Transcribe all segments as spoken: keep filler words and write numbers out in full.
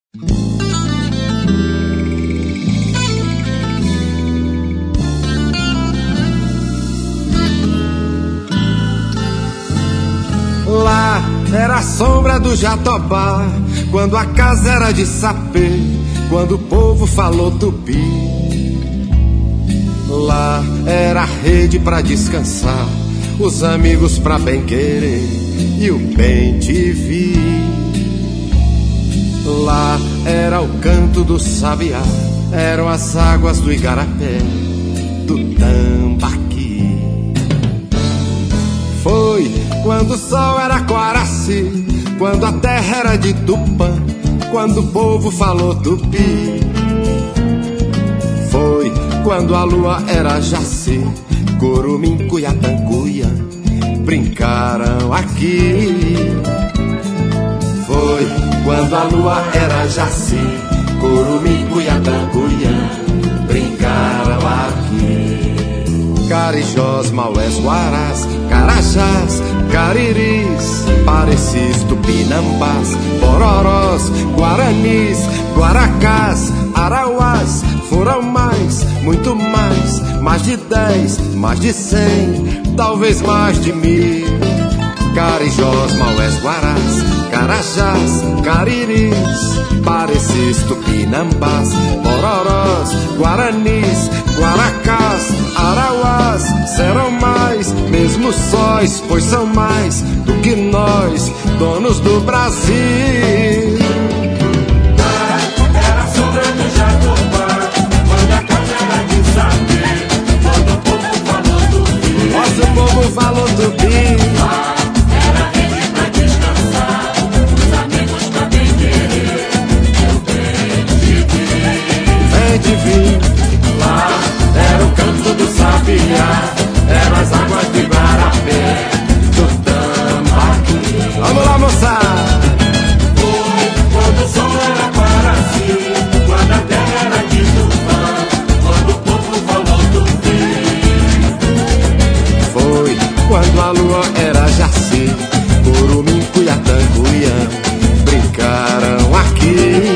Lá era a sombra do Jatobá, quando a casa era de sapê, quando o povo falou tupi. Lá era a rede pra descansar, os amigos pra bem querer e o bem te vi. Lá era o canto do sabiá, eram as águas do igarapé, do Tambaqui. Foi quando o sol era Coaraci, quando a terra era de Tupã, quando o povo falou tupi. Foi quando a lua era Jaci, Curumim, Cuiatã, Cuiã, brincaram aqui. Foi quando a lua era Jaci, Curumim, Cuiatã, Cuiã, brincaram aqui. Carijós, Maués, Guarás, Carajás, Cariris, Parecis, Tupinambás, Bororós, Guaranis, Guaracás, Arauás. Foram mais, muito mais, mais de dez, mais de cem, talvez mais de mil. Carijós, Maués, Guarás, Carajás, Cariris, Parecis, Tupinambás, Bororós, Guaranis, Guaracás, Arauás. Serão mais, mesmo sóis, pois são mais do que nós, donos do Brasil. Era a sombra do Jatobá, quando a casa era de sapê, quando o povo falou tupi. Nosso povo falou tupi. Lá era a rede pra descansar, os amigos pra bem querer, eu bem te vi. Bem te vi. Lá era o canto do sabiá, eram as águas do Igarapé, do Tambaqui. Vamos lá, moçada. Foi quando o sol era Coaraci, quando a terra era de Tupã, quando o povo falou tupi. Foi quando a lua era Jaci, Curumim, Cuiatã, Cuiã, brincaram aqui.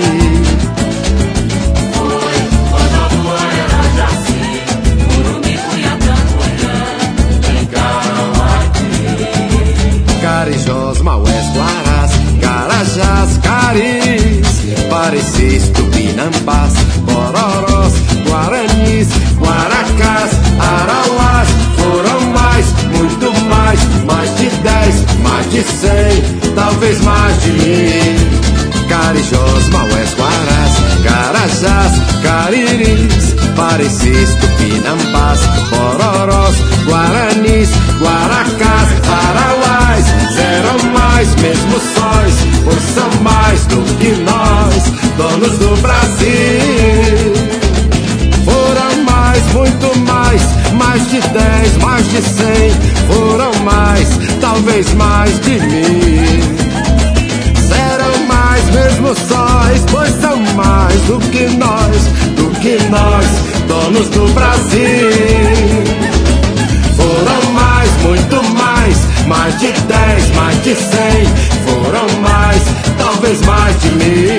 Foi quando a lua era Jaci, Curumim, Cuiatã, Cuiã, brincaram aqui. Carijós, Maués, Guarás, Carajás, Cariris, Parecis, Tupinambás, Bororós, Guaranis, Guaracás, Arauás. Foram mais, muito mais, mais de dez, mais de cem, talvez mais de mil. Carijós, Maués, Guarás, Carajás, Cariris, Parecis, Tupinambás, Bororós, Guaranis, Guaracás, Arauás. Serão mais, mesmo sóis, pois são mais do que nós, donos do Brasil. Foram mais, muito mais, mais de dez, mais de cem. Foram mais, talvez mais de mil. Serão mais, mesmo sóis, pois são mais do que nós, do que nós, donos do Brasil. Foram mais, muito mais, mais de dez, mais de cem. Foram mais, talvez mais de mil.